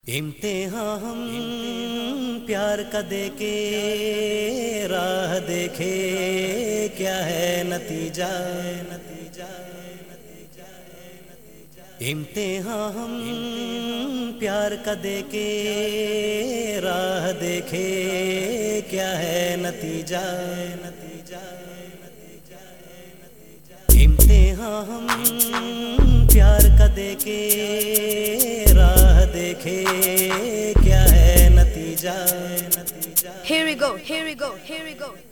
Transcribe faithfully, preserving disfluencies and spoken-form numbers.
इम्तिहान हम प्यार का देके राह देखे, क्या है नतीजा नतीजा इम्तिहान हम प्यार का देके राह देखे, क्या है नतीजा नतीजा इम्तिहान हम प्यार का देके राह देखे, क्या है नतीजा नतीजा। Here we go, here we go, here we go.